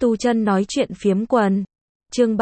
Tu chân nói chuyện phiếm quần. Chương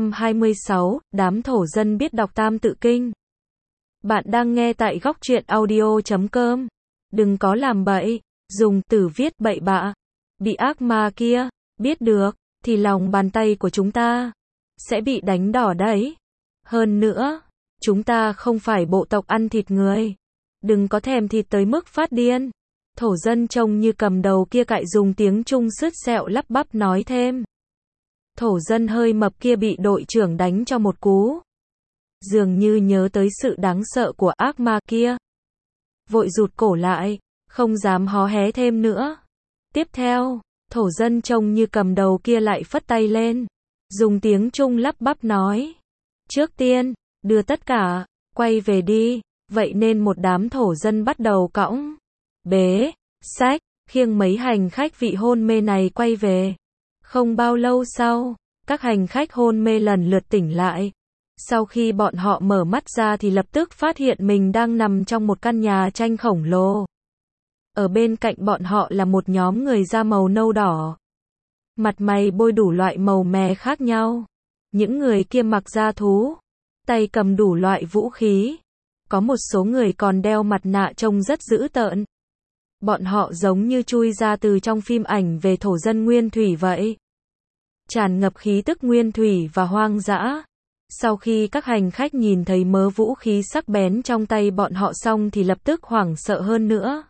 326, đám thổ dân biết đọc Tam Tự Kinh. Bạn đang nghe tại góc truyện audio.com. Đừng có làm bậy, dùng từ viết bậy bạ. Bị ác ma kia biết được, thì lòng bàn tay của chúng ta sẽ bị đánh đỏ đấy. Hơn nữa, chúng ta không phải bộ tộc ăn thịt người. Đừng có thèm thịt tới mức phát điên. Thổ dân trông như cầm đầu kia cại dùng tiếng Trung sứt sẹo lắp bắp nói thêm. Thổ dân hơi mập kia bị đội trưởng đánh cho một cú. Dường như nhớ tới sự đáng sợ của ác ma kia. Vội rụt cổ lại, không dám hó hé thêm nữa. Tiếp theo, thổ dân trông như cầm đầu kia lại phất tay lên. Dùng tiếng Trung lắp bắp nói. Trước tiên, đưa tất cả, quay về đi. Vậy nên một đám thổ dân bắt đầu cõng, bế, xách, khiêng mấy hành khách vị hôn mê này quay về. Không bao lâu sau, các hành khách hôn mê lần lượt tỉnh lại. Sau khi bọn họ mở mắt ra thì lập tức phát hiện mình đang nằm trong một căn nhà tranh khổng lồ. Ở bên cạnh bọn họ là một nhóm người da màu nâu đỏ. Mặt mày bôi đủ loại màu mè khác nhau. Những người kia mặc da thú, tay cầm đủ loại vũ khí. Có một số người còn đeo mặt nạ trông rất dữ tợn. Bọn họ giống như chui ra từ trong phim ảnh về thổ dân nguyên thủy vậy. Tràn ngập khí tức nguyên thủy và hoang dã. Sau khi các hành khách nhìn thấy mớ vũ khí sắc bén trong tay bọn họ xong thì lập tức hoảng sợ hơn nữa.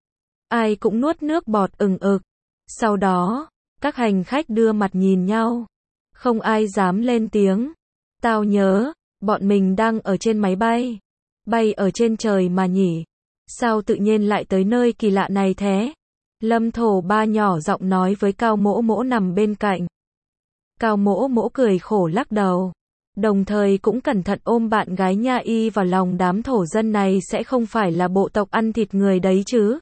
Ai cũng nuốt nước bọt ừng ực. Sau đó, các hành khách đưa mặt nhìn nhau. Không ai dám lên tiếng. Tao nhớ, bọn mình đang ở trên máy bay. Bay ở trên trời mà nhỉ? Sao tự nhiên lại tới nơi kỳ lạ này thế? Lâm Thổ Ba nhỏ giọng nói với Cao Mỗ Mỗ nằm bên cạnh. Cao Mỗ Mỗ cười khổ lắc đầu. Đồng thời cũng cẩn thận ôm bạn gái Nha Y vào lòng. Đám thổ dân này sẽ không phải là bộ tộc ăn thịt người đấy chứ?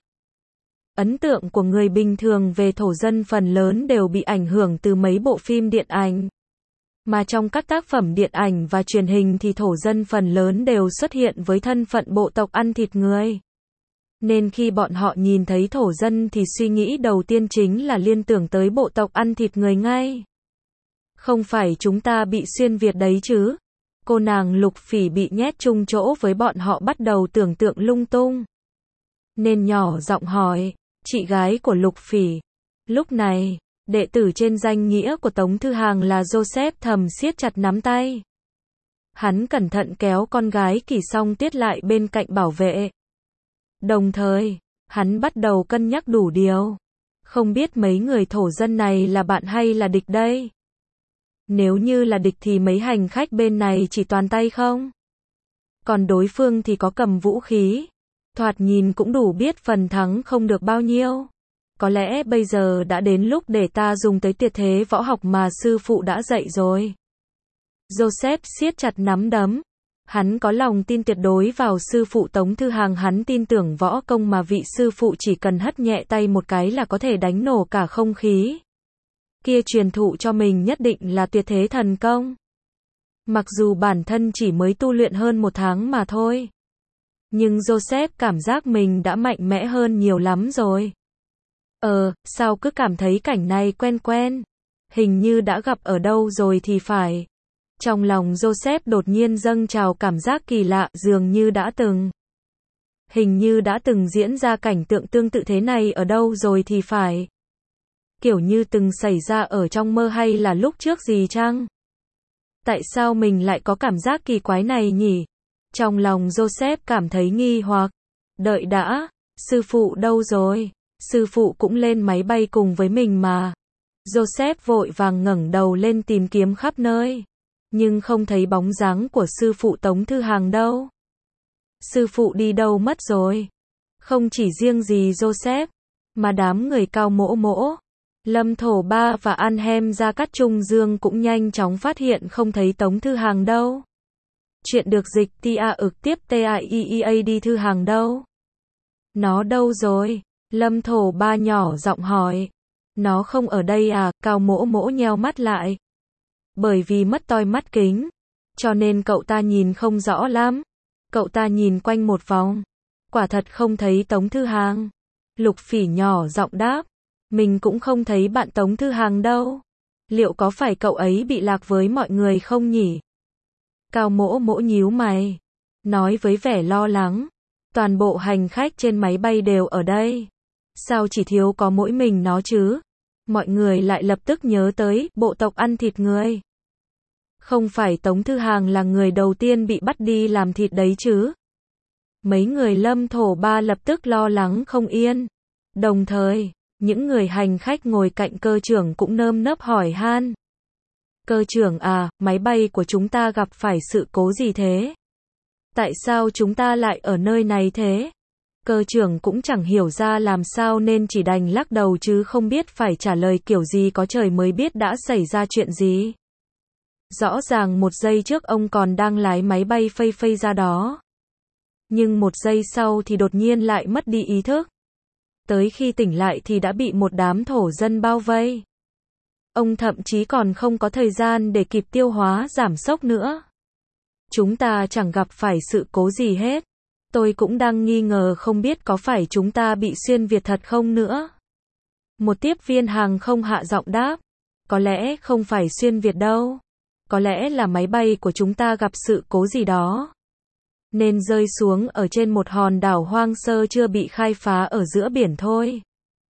Ấn tượng của người bình thường về thổ dân phần lớn đều bị ảnh hưởng từ mấy bộ phim điện ảnh. Mà trong các tác phẩm điện ảnh và truyền hình thì thổ dân phần lớn đều xuất hiện với thân phận bộ tộc ăn thịt người. Nên khi bọn họ nhìn thấy thổ dân thì suy nghĩ đầu tiên chính là liên tưởng tới bộ tộc ăn thịt người ngay. Không phải chúng ta bị xuyên Việt đấy chứ? Cô nàng Lục Phỉ bị nhét chung chỗ với bọn họ bắt đầu tưởng tượng lung tung. Nên nhỏ giọng hỏi, chị gái của Lục Phỉ. Lúc này, đệ tử trên danh nghĩa của Tống Thư Hàng là Joseph thầm siết chặt nắm tay. Hắn cẩn thận kéo con gái Kỳ Song Tiết lại bên cạnh bảo vệ. Đồng thời, hắn bắt đầu cân nhắc đủ điều. Không biết mấy người thổ dân này là bạn hay là địch đây? Nếu như là địch thì mấy hành khách bên này chỉ toàn tay không? Còn đối phương thì có cầm vũ khí. Thoạt nhìn cũng đủ biết phần thắng không được bao nhiêu. Có lẽ bây giờ đã đến lúc để ta dùng tới tuyệt thế võ học mà sư phụ đã dạy rồi. Joseph siết chặt nắm đấm. Hắn có lòng tin tuyệt đối vào sư phụ Tống Thư Hàng. Hắn tin tưởng võ công mà vị sư phụ chỉ cần hất nhẹ tay một cái là có thể đánh nổ cả không khí. Kia truyền thụ cho mình nhất định là tuyệt thế thần công. Mặc dù bản thân chỉ mới tu luyện hơn 1 tháng mà thôi. Nhưng Joseph cảm giác mình đã mạnh mẽ hơn nhiều lắm rồi. Sao cứ cảm thấy cảnh này quen quen. Hình như đã gặp ở đâu rồi thì phải. Trong lòng Joseph đột nhiên dâng trào cảm giác kỳ lạ, dường như đã từng. Hình như đã từng diễn ra cảnh tượng tương tự thế này ở đâu rồi thì phải. Kiểu như từng xảy ra ở trong mơ hay là lúc trước gì chăng? Tại sao mình lại có cảm giác kỳ quái này nhỉ? Trong lòng Joseph cảm thấy nghi hoặc. Đợi đã, sư phụ đâu rồi? Sư phụ cũng lên máy bay cùng với mình mà. Joseph vội vàng ngẩng đầu lên tìm kiếm khắp nơi. Nhưng không thấy bóng dáng của sư phụ Tống Thư Hàng đâu. Sư phụ đi đâu mất rồi? Không chỉ riêng gì Joseph, mà đám người Cao Mỗ Mỗ, Lâm Thổ Ba và An Hem Gia Cát Trung Dương cũng nhanh chóng phát hiện không thấy Tống Thư Hàng đâu. Chuyện được dịch tiếp TAIEAD Thư Hàng đâu? Nó đâu rồi? Lâm Thổ Ba nhỏ giọng hỏi. Nó không ở đây à? Cao Mỗ Mỗ nheo mắt lại. Bởi vì mất toi mắt kính, cho nên cậu ta nhìn không rõ lắm. Cậu ta nhìn quanh một vòng. Quả thật không thấy Tống Thư Hàng. Lục Phỉ nhỏ giọng đáp. Mình cũng không thấy bạn Tống Thư Hàng đâu. Liệu có phải cậu ấy bị lạc với mọi người không nhỉ? Cao Mỗ Mỗ nhíu mày, nói với vẻ lo lắng. Toàn bộ hành khách trên máy bay đều ở đây. Sao chỉ thiếu có mỗi mình nó chứ? Mọi người lại lập tức nhớ tới bộ tộc ăn thịt người. Không phải Tống Thư Hàng là người đầu tiên bị bắt đi làm thịt đấy chứ? Mấy người Lâm Thổ Ba lập tức lo lắng không yên. Đồng thời, những người hành khách ngồi cạnh cơ trưởng cũng nơm nớp hỏi han. Cơ trưởng à, máy bay của chúng ta gặp phải sự cố gì thế? Tại sao chúng ta lại ở nơi này thế? Cơ trưởng cũng chẳng hiểu ra làm sao nên chỉ đành lắc đầu chứ không biết phải trả lời kiểu gì, có trời mới biết đã xảy ra chuyện gì. Rõ ràng một giây trước ông còn đang lái máy bay phây phây ra đó. Nhưng một giây sau thì đột nhiên lại mất đi ý thức. Tới khi tỉnh lại thì đã bị một đám thổ dân bao vây. Ông thậm chí còn không có thời gian để kịp tiêu hóa giảm sốc nữa. Chúng ta chẳng gặp phải sự cố gì hết. Tôi cũng đang nghi ngờ không biết có phải chúng ta bị xuyên Việt thật không nữa. Một tiếp viên hàng không hạ giọng đáp. Có lẽ không phải xuyên Việt đâu. Có lẽ là máy bay của chúng ta gặp sự cố gì đó. Nên rơi xuống ở trên một hòn đảo hoang sơ chưa bị khai phá ở giữa biển thôi.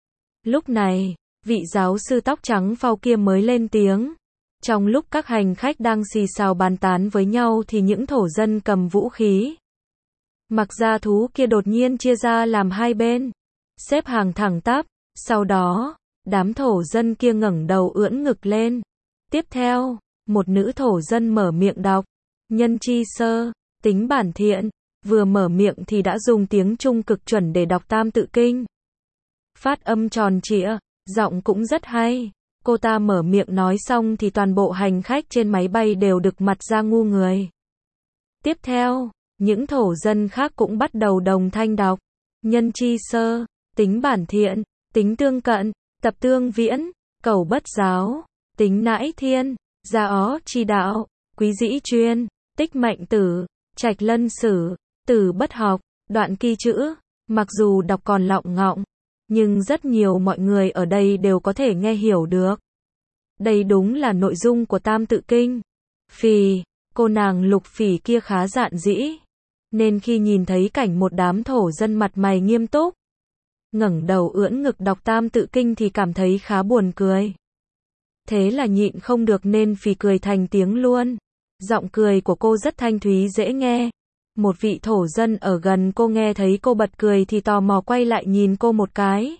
Lúc này, vị giáo sư tóc trắng phau kia mới lên tiếng. Trong lúc các hành khách đang xì xào bàn tán với nhau thì những thổ dân cầm vũ khí mặc da thú kia đột nhiên chia ra làm hai bên, xếp hàng thẳng tắp. Sau đó, đám thổ dân kia ngẩng đầu ưỡn ngực lên. Tiếp theo, một nữ thổ dân mở miệng đọc. Nhân chi sơ, tính bản thiện. Vừa mở miệng thì đã dùng tiếng Trung cực chuẩn để đọc Tam Tự Kinh. Phát âm tròn trịa, giọng cũng rất hay. Cô ta mở miệng nói xong thì toàn bộ hành khách trên máy bay đều đực mặt ra ngu người. Tiếp theo, những thổ dân khác cũng bắt đầu đồng thanh đọc. Nhân chi sơ, tính bản thiện, tính tương cận, tập tương viễn, cầu bất giáo, tính nãi thiên, gia ó chi đạo, quý dĩ chuyên, tích mệnh tử, trạch lân sử, tử bất học, đoạn kỳ chữ. Mặc dù đọc còn lọng ngọng, nhưng rất nhiều mọi người ở đây đều có thể nghe hiểu được. Đây đúng là nội dung của Tam Tự Kinh. Phì, cô nàng Lục Phỉ kia khá dạn dĩ, nên khi nhìn thấy cảnh một đám thổ dân mặt mày nghiêm túc, ngẩng đầu ưỡn ngực đọc Tam Tự Kinh thì cảm thấy khá buồn cười. Thế là nhịn không được nên phì cười thành tiếng luôn. Giọng cười của cô rất thanh thúy dễ nghe. Một vị thổ dân ở gần cô nghe thấy cô bật cười thì tò mò quay lại nhìn cô một cái.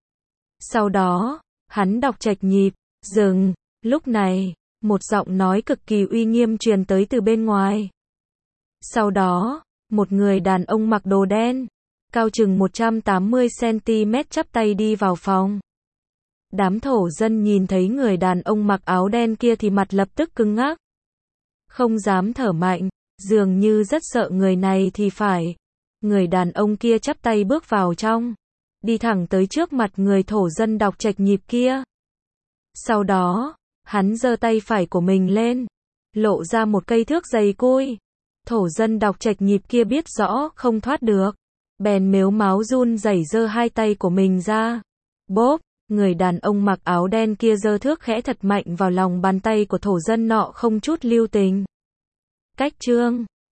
Sau đó, hắn đọc chệch nhịp, dừng. Lúc này, một giọng nói cực kỳ uy nghiêm truyền tới từ bên ngoài. Sau đó, một người đàn ông mặc đồ đen, cao chừng 180 cm chắp tay đi vào phòng. Đám thổ dân nhìn thấy người đàn ông mặc áo đen kia thì mặt lập tức cứng ngắc. Không dám thở mạnh, dường như rất sợ người này thì phải. Người đàn ông kia chắp tay bước vào trong, đi thẳng tới trước mặt người thổ dân đọc chệch nhịp kia. Sau đó, hắn giơ tay phải của mình lên, lộ ra một cây thước dày cui. Thổ dân đọc chệch nhịp kia biết rõ không thoát được, bèn mếu máo run rẩy giơ hai tay của mình ra. Bốp, người đàn ông mặc áo đen kia giơ thước khẽ thật mạnh vào lòng bàn tay của thổ dân nọ không chút lưu tình. Cách chương